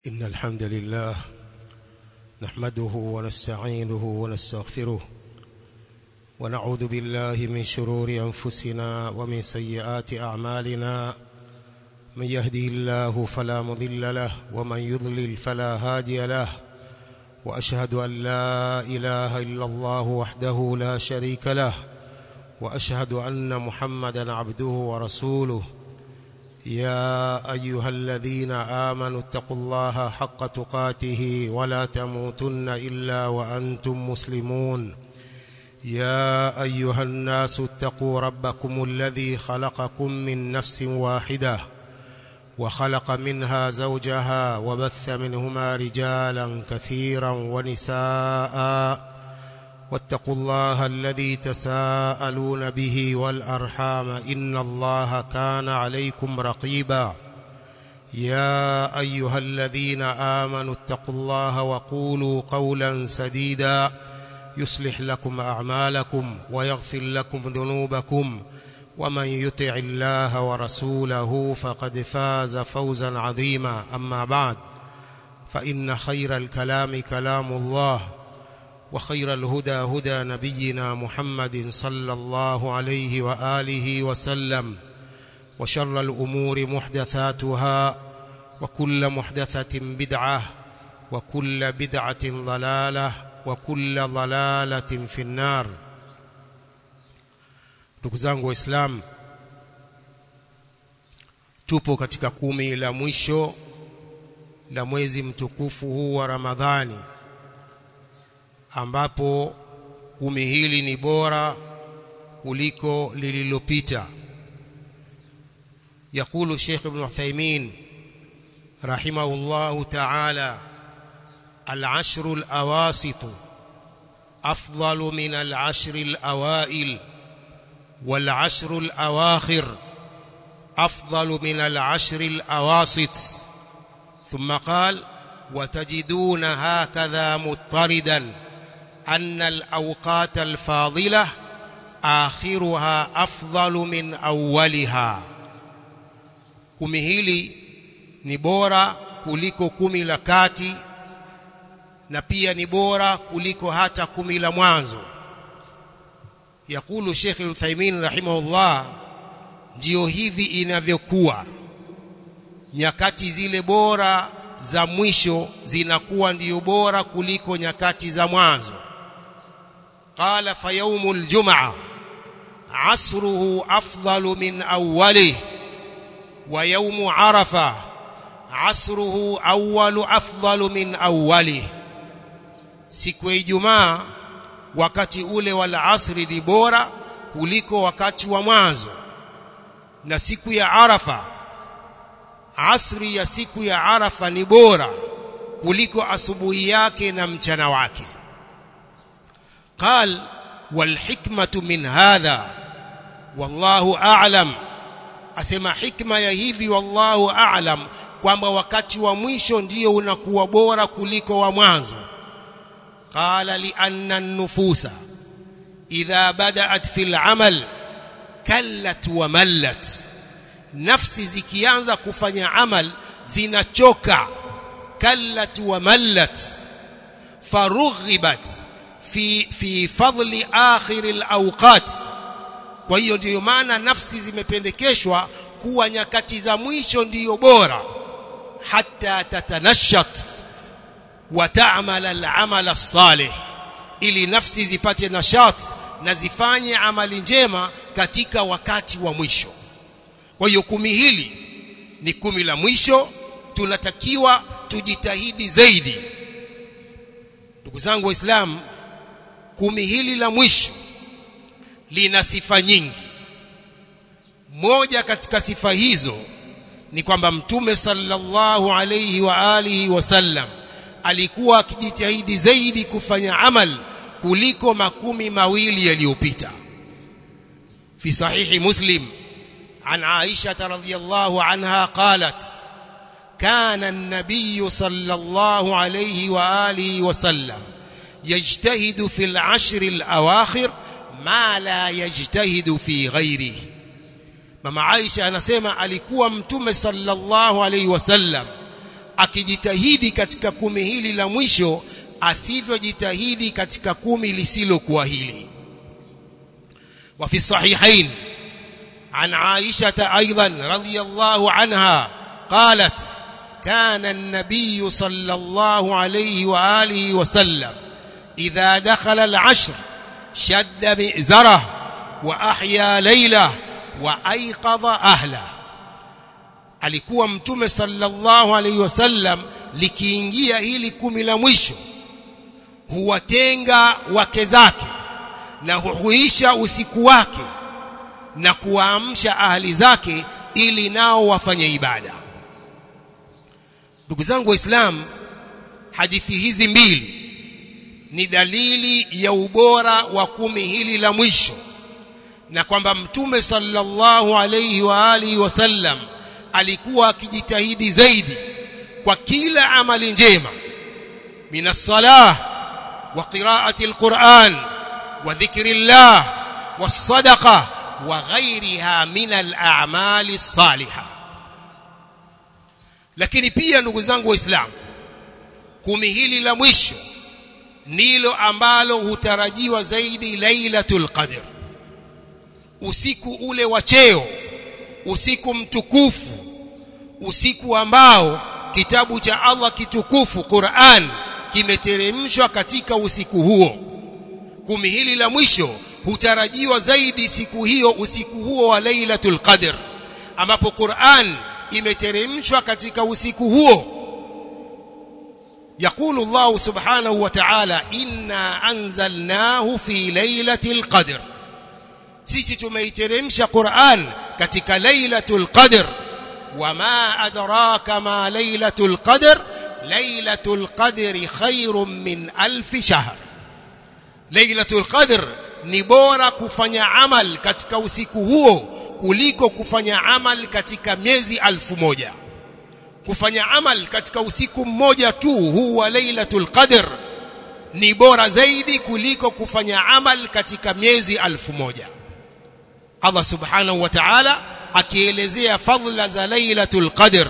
إن الحمد لله نحمده ونستعينه ونستغفره ونعوذ بالله من شرور أنفسنا ومن سيئات أعمالنا من يهدي الله فلا مضل له ومن يضلل فلا هادي له وأشهد أن لا إله إلا الله وحده لا شريك له وأشهد أن محمدا عبده ورسوله يا أيها الذين آمنوا اتقوا الله حق تقاته ولا تموتن إلا وأنتم مسلمون يا أيها الناس اتقوا ربكم الذي خلقكم من نفس واحدة وخلق منها زوجها وبث منهما رجالا كثيرا ونساء واتقوا الله الذي تساءلون به والأرحام إن الله كان عليكم رقيبا يا أيها الذين آمنوا اتقوا الله وقولوا قولا سديدا يصلح لكم أعمالكم ويغفر لكم ذنوبكم ومن يطع الله ورسوله فقد فاز فوزا عظيما أما بعد فإن خير الكلام كلام الله وخير الهدى هدى نبينا محمد صلى الله عليه وآله وسلم وشر الأمور محدثاتها وكل محدثة بدعة وكل بدعة ضلالة وكل ضلالة في النار. Ndugu zangu Waislamu, tupo katika 10 la mwisho la mwezi mtukufu huu wa Ramadhani, ambapo 10 hili ni bora kuliko lililopita. يقول الشيخ ابن عثيمين رحمه الله تعالى: العشر الأواسط أفضل من العشر الأوائل والعشر الأواخر أفضل من العشر الأواسط. ثم قال: وتجدون هكذا مضطردا أن الأوقات الفاضلة آخرها أفضل من أولها. 10 hili ni bora kuliko 10 la kati, na pia ni bora kuliko hata 10 la mwanzo. Yakulu Sheikh Al-Uthaymeen rahimahullah, ndio hivi inavyokuwa. Nyakati zile bora za mwisho zinakuwa ndio bora kuliko nyakati za mwanzo. Qala fa yawmul jum'a asruhu afdalu min awwalihi wa yawmu arafa asruhu awwalu afdalu min awwalihi. Siku ya Ijumaa wakati ule wal asri ni bora kuliko wakati wa mwanzo, na siku ya Arafa, asri ya siku ya Arafa ni bora kuliko asubuhi yake na mchana wake. قال: والحكمة من هذا والله أعلم. Asema hikma ya hivi wallahu a'lam, kwamba wakati wa mwisho ndio unakuwa bora kuliko wa mwanzo. Qala: lianna an-nufusa idha bada'at fil 'amal kallat wa mallat. Nafsi zikianza kufanya amal zinachoka, kallat wa mallat. Farughibat fi fadli akhir al-awqat. Kwa hiyo ndio maana nafsi zimependekeshwa kuwa nyakati za mwisho ndiyo bora, hatta tatanashat wa ta'mal al-amal as-salih, ili nafsi zipate nashat na zifanye amali njema katika wakati wa mwisho. Kwa hiyo 10 hili ni 10 la mwisho, tunatakiwa tujitahidi zaidi. Ndugu zangu Waislamu, 10 hili la mwisho lina sifa nyingi. Moja katika sifa hizo ni kwamba Mtume sallallahu alayhi wa alihi wasallam alikuwa akijitahidi zaidi kufanya amal kuliko 12 yaliyopita. Fi sahihi Muslim an Aisha radhiyallahu anha qalat: kana an-nabiy sallallahu alayhi wa alihi wasallam yajtahidu fil 'ashr al-awakhir ma la yajtahidu fi ghairihi. Mama Aisha anasema alikuwa Mtume sallallahu alayhi wasallam akijitahidi katika 10 hili la mwisho asivyojitahidi katika 10 lisilokuwa hili. Wa fi sahihain an Aisha aidan radhiyallahu anha qalat kana an-nabiy sallallahu alayhi wa alihi wa sallam idha dakhala al-'ashr shadda bi'zarah wa ahya laylah wa ayqadha ahlah. Alikuwa mtume sallallahu alayhi wasallam likiingia hili 10 la mwisho huwatenga wake zake na huisha usiku wake na kuamsha ahli zake ili nao wafanye ibada. Ndugu zangu Waislamu, hadithi hizi mbili ni dalili ya ubora wa 10 hili la mwisho, na kwamba mtume sallallahu alayhi wa alihi wasallam alikuwa akijitahidi zaidi kwa kila amali njema, minas salah wa qiraati alquran wa dhikrillah was sadaqa wa ghayriha min al-a'mali as-salihah. Lakini pia ndugu zangu Waislamu, 10 hili la mwisho ndilo ambalo hutarajiwa zaidi Lailatul Qadr, usiku ule wa cheo, usiku mtukufu, usiku ambao kitabu cha Allah kitukufu Qur'an kimeteremshwa katika usiku huo. 10 hili la mwisho hutarajiwa zaidi siku hiyo, usiku huo wa Lailatul Qadr, ambapo Qur'an imeteremshwa katika usiku huo. يقول الله سبحانه وتعالى إنا أنزلناه في ليلة القدر. sisi tumeiteremsha Qur'an katika Lailatul Qadr. wama adraka ma Lailatul Qadr, Lailatul Qadri khairun min alf shahr. Lailatul Qadr ni bora kufanya amal katika usiku huo kuliko kufanya amal katika miezi 1000. Kufanya amal katika usiku mmoja tu huu wa Lailatul Qadr ni bora zaidi kuliko kufanya amal katika miezi 1000. Allah subhanahu wa ta'ala akielezea fadhila za Lailatul Qadr,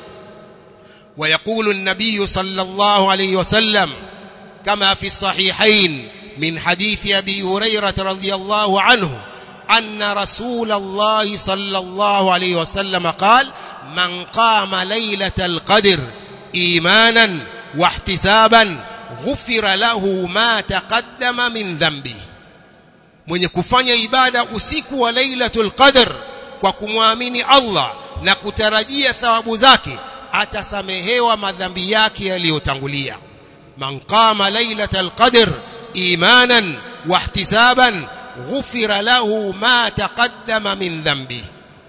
ويقول النبي صلى الله عليه وسلم كما في الصحيحين من حديث أبي هريرة رضي الله عنه أن رسول الله صلى الله عليه وسلم قال من قام ليلة القدر إيمانا واحتسابا غفر له ما تقدم من ذنبه. mwenye kufanya ibada usiku wa Lailatul Qadr kwa kumwamini Allah na kutarajia thawabu zake atasamehewa madhambi yake yaliyotangulia. man qama Lailatul Qadr imanan wahtisaban ghufira lahu ma taqaddama min dhanbi.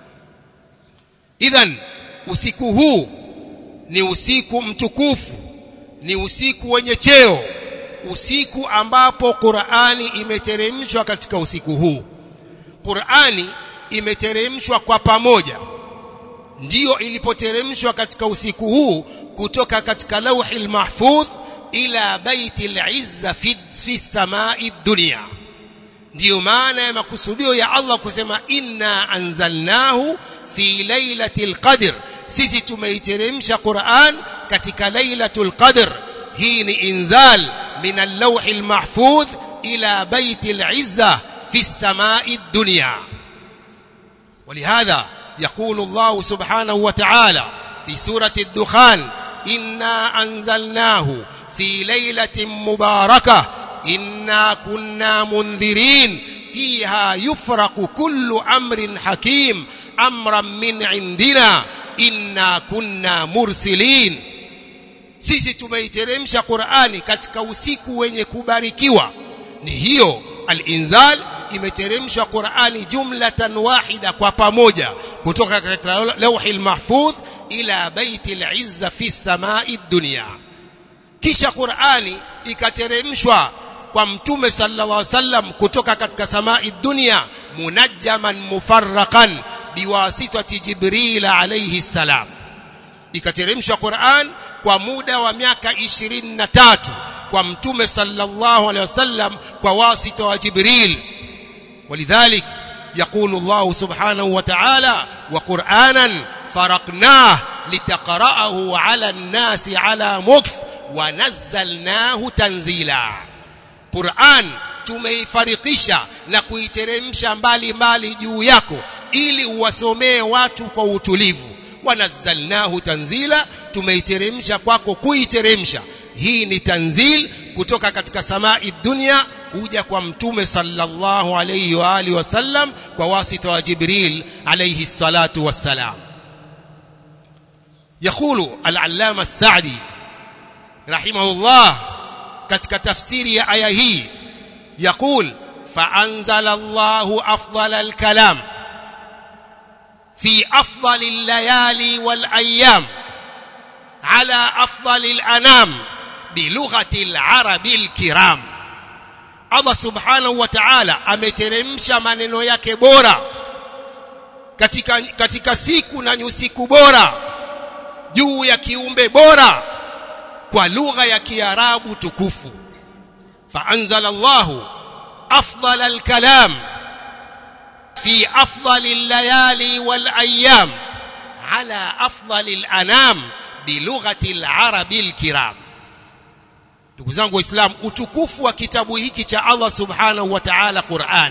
Idhan usiku huu ni usiku mtukufu, ni usiku wenye cheo, usiku ambapo Qur'ani imeteremshwa katika usiku huu. Qur'ani imeteremshwa kwa pamoja, ndiyo ilipoteremshwa katika usiku huu kutoka katika Lauhil Mahfudh ila Baitil Izza fi samai dunya. Ndiyo maana ya makusudio ya Allah kusema inna anzalnahu fi Lailatul Qadr, sisi tumeiteremsha Qur'an katika Lailatul Qadr. hii ni inzal min al-lawhil mahfudh ila Baitil Izza fi samai dunya. ولهذا يقول الله سبحانه وتعالى في سورة الدخان إنا أنزلناه في ليلة مباركة إنا كنا منذرين فيها يفرق كل أمر حكيم أمرا من عندنا إنا كنا مرسلين. sisi tumeiteremsha Qur'ani katika usiku wenye kubarikiwa. Ni hiyo al-inzal, imeteremshwa Qur'ani jumlatan wahida kwa pamoja kutoka katika Lauhil Mahfudh ila Baitil Izza fi samai dunya. Kisha Qur'ani ikateremshwa kwa mtume sallallahu alaihi wasallam kutoka katika samai dunya munajjaman mufarraqan biwasitati Jibril alayhi salam. Ikateremshwa Qur'an kwa muda wa miaka 23 kwa mtume sallallahu alaihi wasallam kwa wasita wa Jibril. ولذلك يقول الله سبحانه وتعالى وقرآنا فرقناه litaqra'ahu 'ala an-nasi 'ala mukth wa nazzalnahu tanzila. Qur'an tumeifarikisha na kuiteremsha mbali mbali juu yako ili uwasomee watu kwa utulivu. Wa nazzalnahu tanzila, tumeiteremsha kwako kuiteremsha. Hii ni tanzil kutoka katika samai dunia kuja kwa mtume sallallahu alayhi wa alihi wasallam kwa wasita wa Jibril alayhi salatu wassalam. يقول العلامة السعدي رحمه الله katika tafsiri ya aya hii, يقول فأنزل الله أفضل الكلام في أفضل الليالي والأيام على أفضل الأنام بلغة العرب الكرام. Allah subhanahu wa ta'ala ameteremsha maneno yake bora katika siku na nyusiku bora juu ya kiumbe bora kwa lugha ya Kiarabu tukufu. Faanzala Allahu afdal alkalam fi afdal allayali wal ayyam ala afdal alanam bi lughati alarabi alkiram. Ndugu zangu Waislamu, utukufu wa kitabu hiki cha Allah subhanahu wa ta'ala Qur'an,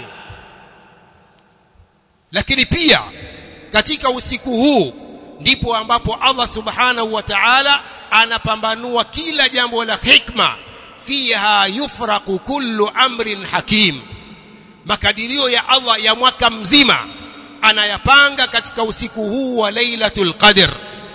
lakini pia katika usiku huu ndipo ambapo Allah subhanahu wa ta'ala anapambanua kila jambo la hikma. Fiha yufraqu kullu amrin hakim, makadirio ya Allah ya mwaka mzima anayapanga katika usiku huu wa Lailatul Qadr.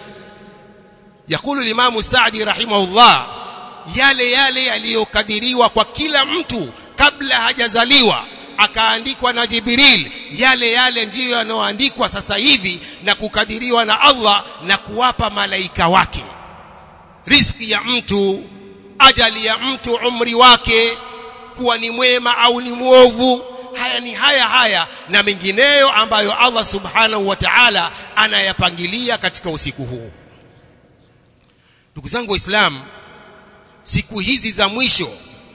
Yakulu Imam Sa'di rahimahullah, yale yaliyokadiriwa kwa kila mtu kabla hajazaliwa akaandikwa na Jibril, yale ndiyo yanayoandikwa sasa hivi na kukadiriwa na Allah na kuwapa malaika wake. Riziki ya mtu, ajali ya mtu, umri wake, kuwa ni mwema au ni muovu, haya ni haya na mengineyo ambayo Allah subhanahu wa ta'ala anayapangilia katika usiku huu. Ndugu zangu Waislamu, siku hizi za mwisho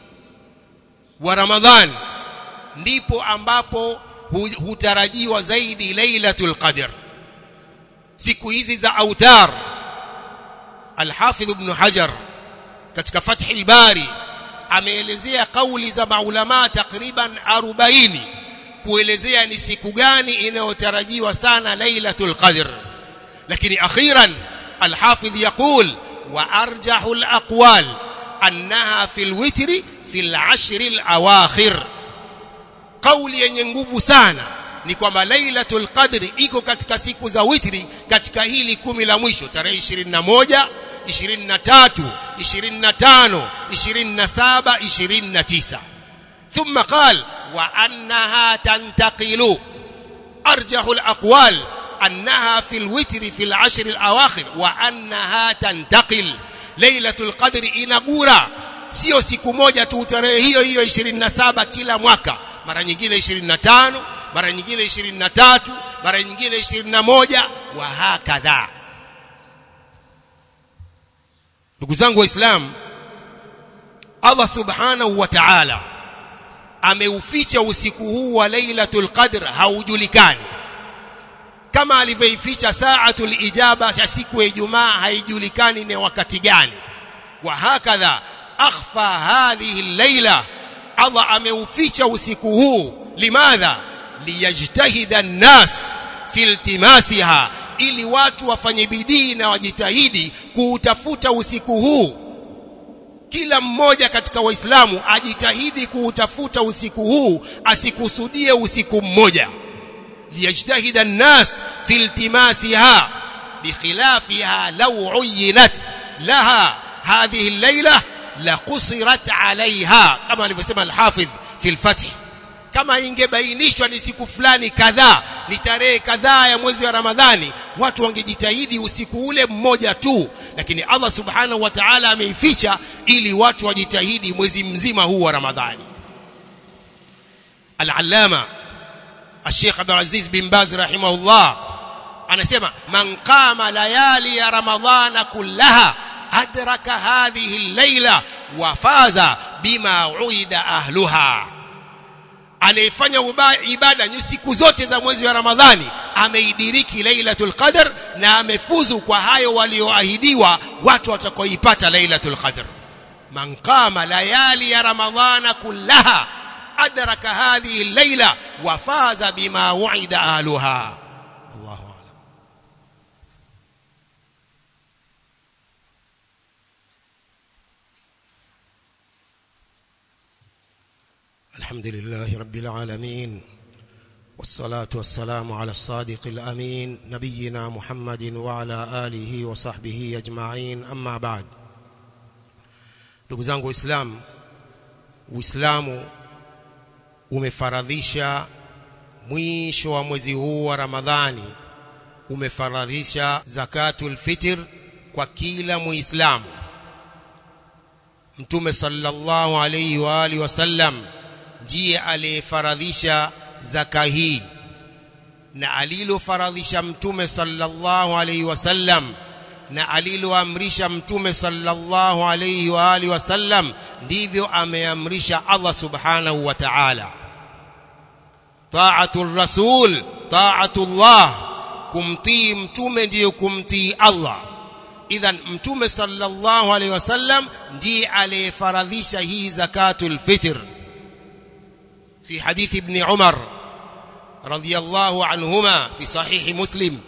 wa Ramadhan ndipo ambapo hutarajiwa zaidi Lailatul Qadr. Siku hizi za autar, Al-Hafidh Ibn Hajar katika Fath al-Bari ameelezea kauli za maulama takriban 40 kuelezea ni siku gani inayotarajiwa sana Lailatul Qadr. Lakini akhiran Al-Hafidh yaqul wa arjahu al-aqwal annaha fil witri fil ashr al-awakhir. Kauli yenye nguvu sana ni kwamba Lailatul Qadr iko katika siku za witri katika hili 10 la mwisho, tarehe 21, 23, 25, 27, 29. ثم قال وأنها تنتقل. أرجح الأقوال أنها في الوتر في العشر الأواخر وأنها تنتقل. ليلة القدر inagura, sio siku moja tu tarehe hiyo 27 kila mwaka, mara nyingine 25, mara nyingine 23, mara nyingine 21 wa hakadha. Ndugu zangu Waislamu, Allah subhanahu wa ta'ala ameuficha usiku huu wa Lailatul Qadr, haujulikani, kama alivyoificha saatul ijaba ya siku ya Ijumaa haijulikani ni wakati gani. Wa hakadha akhfa hadhihi al-laila, Allah ameuficha usiku huu. Limadha? Liyajtahida an-nas fi iltimasiha, ili watu wafanye bidii na wajitahidi kuutafuta usiku huu. Kila mmoja katika Waislamu ajitahidi kuutafuta usiku huu, asikusudie usiku mmoja. Liyajtahida an-nas fi iltimasiha bikhilafiha law uyinat laha hadhihi al-laila la qusirat alaiha, kama alivyosema Al-Hafidh fi al-Fath. Kama ingebainishwa ni siku fulani kadhaa, ni tarehe kadhaa ya mwezi wa Ramadhani, watu wangejitahidi usiku ule mmoja tu, lakini Allah subhanahu wa ta'ala ameificha ili watu wajitahidi mwezi mzima huu wa Ramadhani. Al-Allama Sheikh Abdul Aziz bin Baz rahimahullah anasema man qama layali ya Ramadhana kullaha adraka hadhihi al-laila wa faza bima uida ahluha. Anayefanya ibada siku zote za mwezi wa Ramadhani ameidiriki Lailatul Qadr na amefuzu kwa hayo walioahidiwa watu watakaoipata Lailatul Qadr. Man qama layali ya Ramadhana kullaha adraka hadhihi al-laila wa faza bima wu'ida ahluha. Allahu a'lam. Alhamdulillahi rabbil alamin. والصلاة والسلام على الصادق الأمين نبينا محمد وعلى آله وصحبه أجمعين أما بعد. Ndugu zangu Waislamu, Uislamu umefaradhisha mwisho wa mwezi huu wa Ramadhani, umefaradhisha zakatul fitr kwa kila Muislamu. Mtume sallallahu alayhi wa alihi wasallam ndiye aliyefaradhisha zaka hii, na alilofaradhisha Mtume sallallahu alayhi wasallam na aliloamrisha Mtume sallallahu alayhi wa alihi wasallam ndivyo ameamrisha Allah subhanahu wa ta'ala. Ta'atul rasul ta'atullah, kumtii mtume ndiyo kumtii Allah. Idhan Mtume sallallahu alayhi wasallam ndiye aliyefaradhisha hii zakatul fitr. في حديث ابن عمر رضي الله عنهما في صحيح مسلم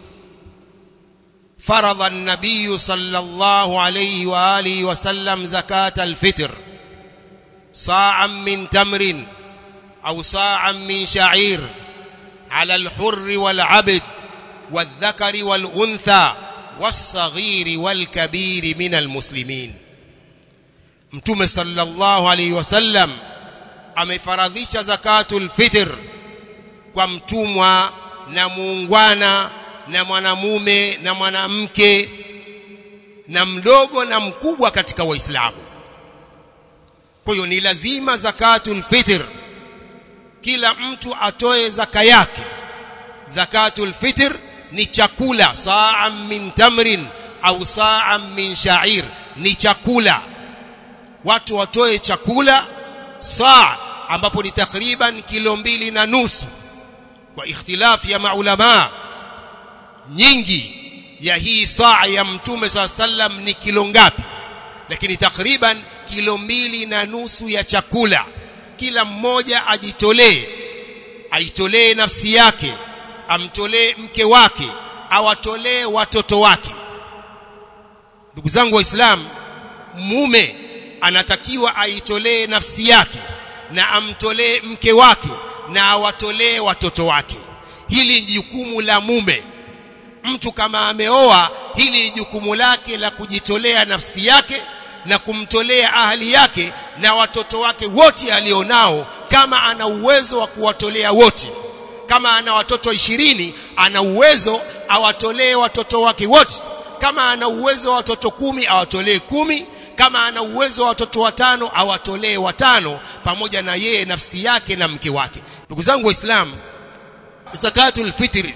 فرض النبي صلى الله عليه وآله وسلم زكاة الفطر صاعا من تمر أو صاعا من شعير على الحر والعبد والذكر والأنثى والصغير والكبير من المسلمين. متوم صلى الله عليه وسلم amefaradhisha zakatul fitr kwa mtumwa na muungwana na mwanamume na mwanamke na mdogo na mkubwa katika Waislamu. Kwa hiyo ni lazima zakatul fitr kila mtu atoe zaka yake. Zakatul fitr ni chakula, sa'an min tamrin au sa'an min sha'ir, ni chakula. Watu watoe chakula saa ambapo ni takriban kilo 2.5 kwa ikhtilafi ya maulama nyingi ya hii saa ya Mtume sallam ni kilo ngapi, lakini takriban kilo 2.5 ya chakula. Kila mmoja aitolee nafsi yake, amtolee mke wake, awatolee watoto wake. Ndugu zangu Waislamu, mume anatakiwa aitolee nafsi yake na amtolee mke wake na awatolee watoto wake. Hili ni jukumu la mume. Mtu kama ameoa, hili ni jukumu lake la kujitolea nafsi yake na kumtolea ahali yake na watoto wake wote alionao, kama ana uwezo wa kuwatolea wote. Kama ana watoto 20, ana uwezo awatolee watoto wake wote. Kama ana uwezo wa watoto 10, awatolee 10. Kama ana uwezo wa watoto 5, awatolee 5 pamoja na yeye nafsi yake na mke wake. Ndugu zangu Waislamu, zakatul fitr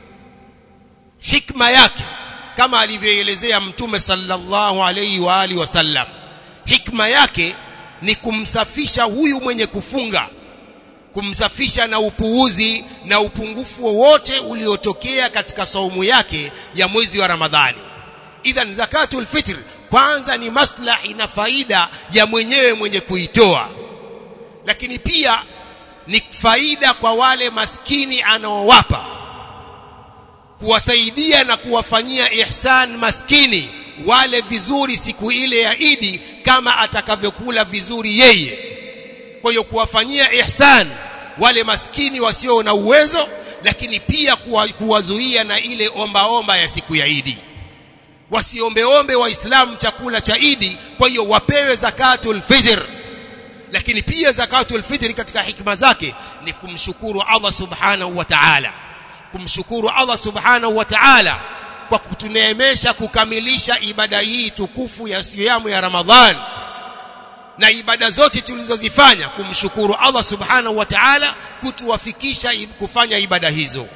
hikma yake kama alivyoelezea Mtume sallallahu alayhi wa alihi wasallam, hikma yake ni kumsafisha huyu mwenye kufunga, kumsafisha na upuuzi na upungufu wowote uliotokea katika saumu yake ya mwezi wa Ramadhani. Idhan zakatul fitr kwanza ni maslahi na faida ya mwenye kuitoa, lakini pia ni faida kwa wale maskini anaowapa, kuwasaidia na kuwafanyia ihsan maskini wale vizuri siku ile ya Idi kama atakavyokula vizuri yeye. Kwa hiyo kuwafanyia ihsan wale maskini wasio na uwezo, lakini pia kuwazuia na ile omba ya siku ya Idi. Wasiombeombe Waislamu chakula cha Idi, kwa hiyo wapewe zakatul fitr. Lakini pia zakatul fitr katika hikma zake ni kumshukuru Allah subhanahu wa ta'ala, kumshukuru Allah subhanahu wa ta'ala kwa kutuneemesha kukamilisha ibada hii tukufu ya siyamu ya Ramadhan na ibada zote tulizozifanya, kumshukuru Allah subhanahu wa ta'ala kutuwafikisha kufanya ibada hizo.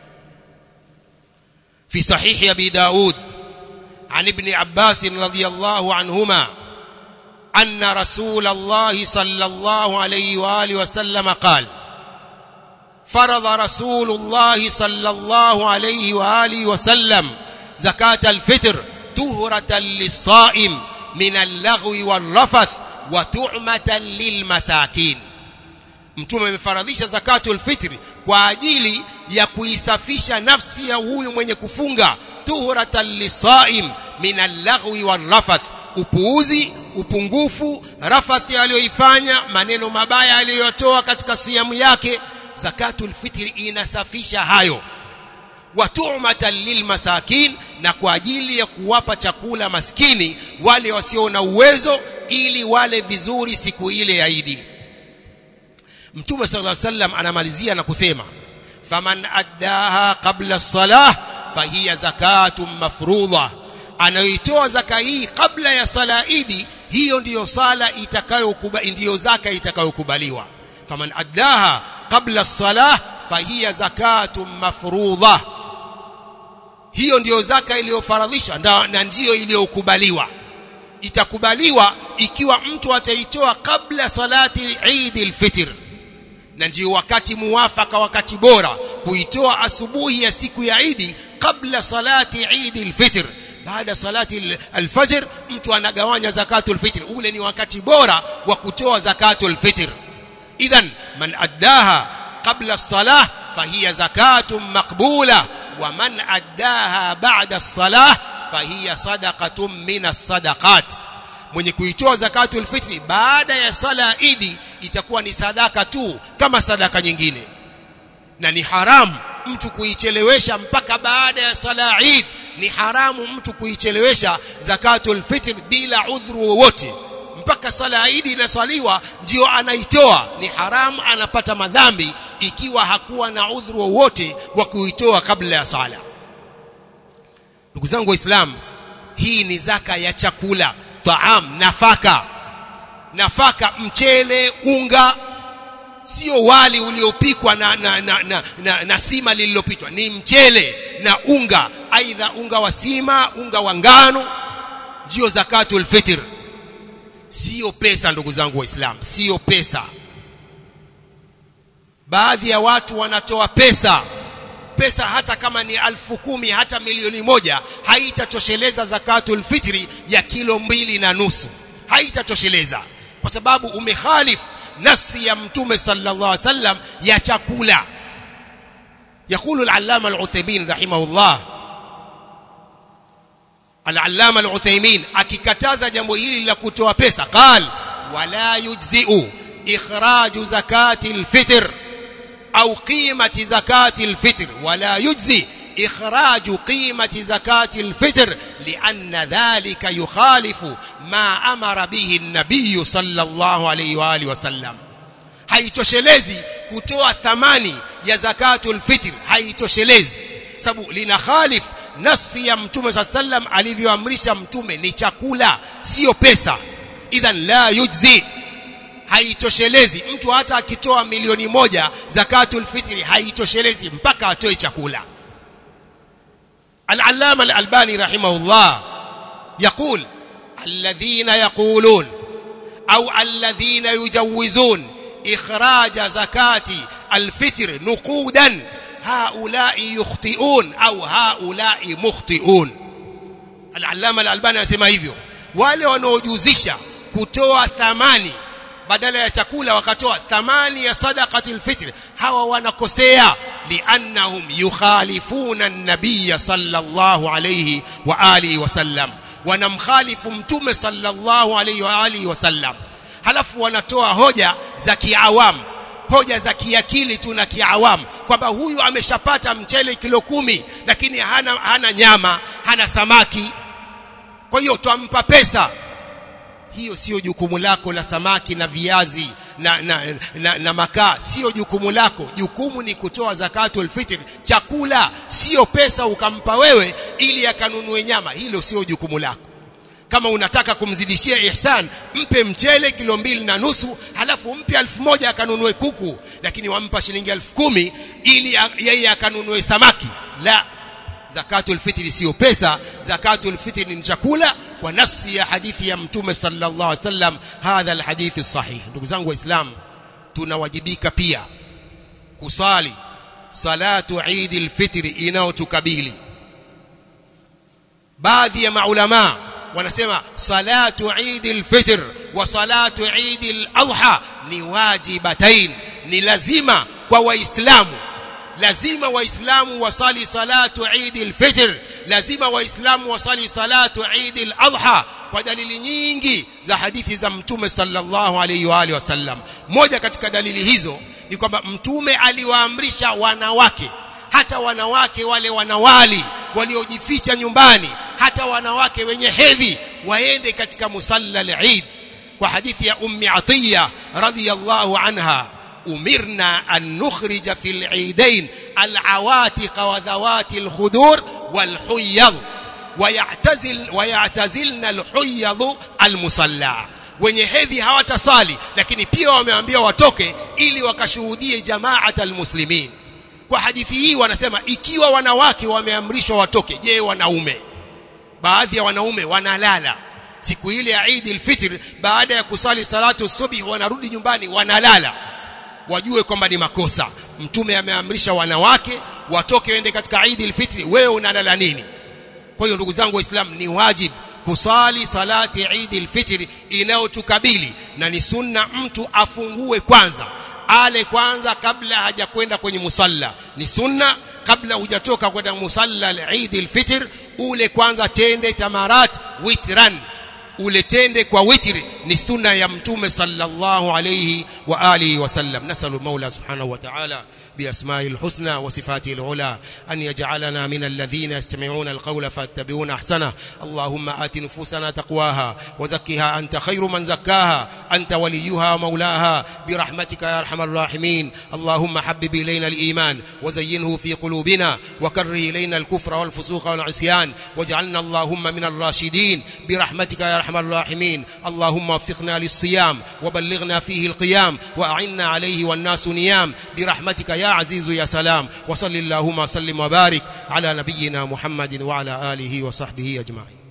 Fi sahih Abi Daud عن ابن عباس رضي الله عنهما أن رسول الله صلى الله عليه وآله وسلم قال: فرض رسول الله صلى الله عليه وآله وسلم zakata alfitr tuhratan lis-sa'im min al-laghwi wal-rafath wa tu'matan lil-masakin. Mtume amefaradhisha zakatul fitri kwa ajili ya kuisafisha nafsi ya huyu mwenye kufunga, tuhratan lis-sa'im min al-laghwi wal-rafath, upuuzi, upungufu, rafathi aliyoifanya, maneno mabaya aliyotoa katika siyamu yake. Zakatul fitri inasafisha hayo. Wa tu'matan lilmasakin, na kwa ajili ya kuwapa chakula maskini wale wasio na uwezo, ili wale vizuri siku ile ya Idi. Mtume sallallahu alaihi wasallam anamalizia na kusema, faman addaha qabla as-salah fahiya zakatun mafruḍah, anaitoa zaka hii kabla ya sala Idi, hiyo ndiyo sala ndiyo zaka itakayokubaliwa. Faman addaha qabla as-salah fahiya zakatun mafruḍah, hiyo ndiyo zaka iliyofaradhishwa na ndiyo iliyokubaliwa. Itakubaliwa ikiwa mtu ataitoa kabla salati Eid al-Fitr, na ndiyo wakati muwafaka, wakati bora kuitoa asubuhi ya siku ya Eid kabla salati Eid al-Fitr. Baada salati al-Fajr mtu anagawanya zakatul fitr, ule ni wakati bora wa kutoa zakatul fitr. Idhan man addaha qabla as-salah fahiya zakatun maqbula, wa man addaha ba'da as-salah fahiya sadaqatun min as-sadaqat. Mwenye kuitoa zakatul fitri baada ya sala Idi itakuwa ni sadaka tu kama sadaka nyingine, na ni haramu mtu kuichelewesha mpaka baada ya sala Eid. Ni haramu mtu kuichelewesha zakatul fitr bila udhuru wowote mpaka sala Eid inaswaliwa ndio anaitoa. Ni haramu, anapata madhambi ikiwa hakuwa na udhuru wowote wa kuitoa kabla ya sala. Ndugu zangu Waislamu, hii ni zaka ya chakula, taam, nafaka, mchele, unga, sio wali uliopikwa na sima lililopitwa, ni mchele na unga, aidha unga wa sima, unga wa ngano, ndio zakatul fitr. Sio pesa ndugu zangu Waislamu, sio pesa. Baadhi ya watu wanatoa pesa hata kama ni 10,000 hata milioni 1 haitatosheleza zakatul fitri ya kilo 2.5, haitatosheleza kwa sababu umekhalifu nafsi ya Mtume sallallahu alaihi wasallam ya chakula. يقول العلامة العثيمين رحمه الله, العلامة العثيمين akikataza jambo hili la kutoa pesa, قال ولا يجزئ إخراج زكاة الفطر أو قيمة زكاة الفطر، ولا يجزي إخراج قيمة زكاة الفطر لأن ذلك يخالف ما أمر به النبي صلى الله عليه وآله وسلم. haitoshelezi kutoa thamani ya zakatul fitr, haitoshelezi sababu lina khalif nafsi ya Mtume sallam alivyoamrisha. Mtume ni chakula, sio pesa. Idhan la yujzi, haitoshelezi. Mtu hata akitoa milioni 1 zakatul fitri haitoshelezi mpaka atoe chakula. Al-Allama Al-Albani rahimahullah يقول الذين يقولون أو الذين يجوزون إخراج زكاة الفطر نقودا هؤلاء يخطئون أو هؤلاء مخطئون. Al-Allama Al-Albani anasema hivyo, wale wanaojuzisha kutoa thamani badala ya chakula wakatoa thamani ya sadaqatul fitr, hawa wanakosea. Liannahum yukhalifuna an-nabiy sallallahu alayhi wa alihi wasallam, wanamkhalifu Mtume sallallahu alayhi wa alihi wasallam. Halafu wanatoa hoja za kiawam, hoja za kiakili tu na kiawam, kwamba huyu ameshapata mchele kilo 10 lakini hana nyama, hana samaki, kwa hiyo tuampa pesa. Hiyo sio jukumu lako la samaki na viazi na makaa, sio jukumu lako. Jukumu ni kutoa zakatul fitr, chakula, sio pesa ukampa wewe ili akanunue nyama. Hilo sio jukumu lako. Kama unataka kumzidishia ihsan, mpe mchele kilo 2.5 halafu mpe 1,000 akanunue kuku, lakini wampa shilingi 10,000 ili yeye akanunue samaki. La, zakatul fitri sio pesa, zakatul fitri ni chakula, kwa nafsi ya hadithi ya Mtume sallallahu alaihi wasallam, hadha alhadith sahih. Ndugu zangu Waislamu, tunawajibika pia kusali salatu Eid al-Fitr inayotukabili. baadhi ya maulama wanasema salatu Eid al-Fitr wa salatu Eid al-Adha ni wajibatain, ni lazima kwa waislamu. Lazima waislamu wasali salatu Eid al-Fitr, lazima waislamu wasali salatu Eid al-Adha kwa dalili nyingi za hadithi za Mtume sallallahu alayhi wa alihi wasallam. Moja katika dalili hizo ni kwamba Mtume aliwaamrisha wanawake, hata wanawake wale wanawali waliojificha nyumbani, hata wanawake wenye hedhi waende katika musalla al-Eid, kwa hadithi ya Ummi Atiyya radhiyallahu anha, umirna an nukhrija fil eidain al-awatiq wa dhawati al-khudur wal-huyyad wayatazilna al-huyyad al-musalla. Wenye hedhi hawatasali, lakini pia wameambia watoke ili wakashuhudie jamaat al-muslimin. Kwa hadithi hii wanasema ikiwa wanawake wameamrishwa watoke, je, wanaume? Baadhi ya wanaume wanalala siku ile ya Eid al-Fitr, baada ya kusali salatu subhi wanarudi nyumbani wanalala. Wajue kwamba ni makosa. Mtume ameamrisha wanawake watoke waende katika Eid al-Fitr, wewe unalala nini? Kwa hiyo ndugu zangu Waislamu, ni wajibu kusali salati Eid al-Fitr inayotukabili, na ni sunna mtu afungue kwanza, ale kwanza kabla hajakwenda kwenye musalla. Ni sunna kabla hujatoka kwenda musalla al-Eid al-Fitr, ule kwanza tende tamarat witran, ule tende kwa witri. Ni sunna ya Mtume sallallahu alayhi wa alihi wasallam. Nasalu Mola subhanahu wa ta'ala بأسماء الحسنى وصفاته العلى أن يجعلنا من الذين يستمعون القول فاتبعون أحسنه. اللهم آت نفوسنا تقواها وزكها أنت خير من زكاها، أنت وليها ومولاها برحمتك يا أرحم الراحمين. اللهم حبب إلينا الإيمان وزينه في قلوبنا وكره إلينا الكفر والفسوق والعصيان واجعلنا اللهم من الراشدين برحمتك يا أرحم الراحمين. اللهم وفقنا للصيام وبلغنا فيه القيام وأعنا عليه والناس نيام برحمتك يا عزيز يا سلام. وصل اللهم وسلم وبارك على نبينا محمد وعلى آله وصحبه أجمعين.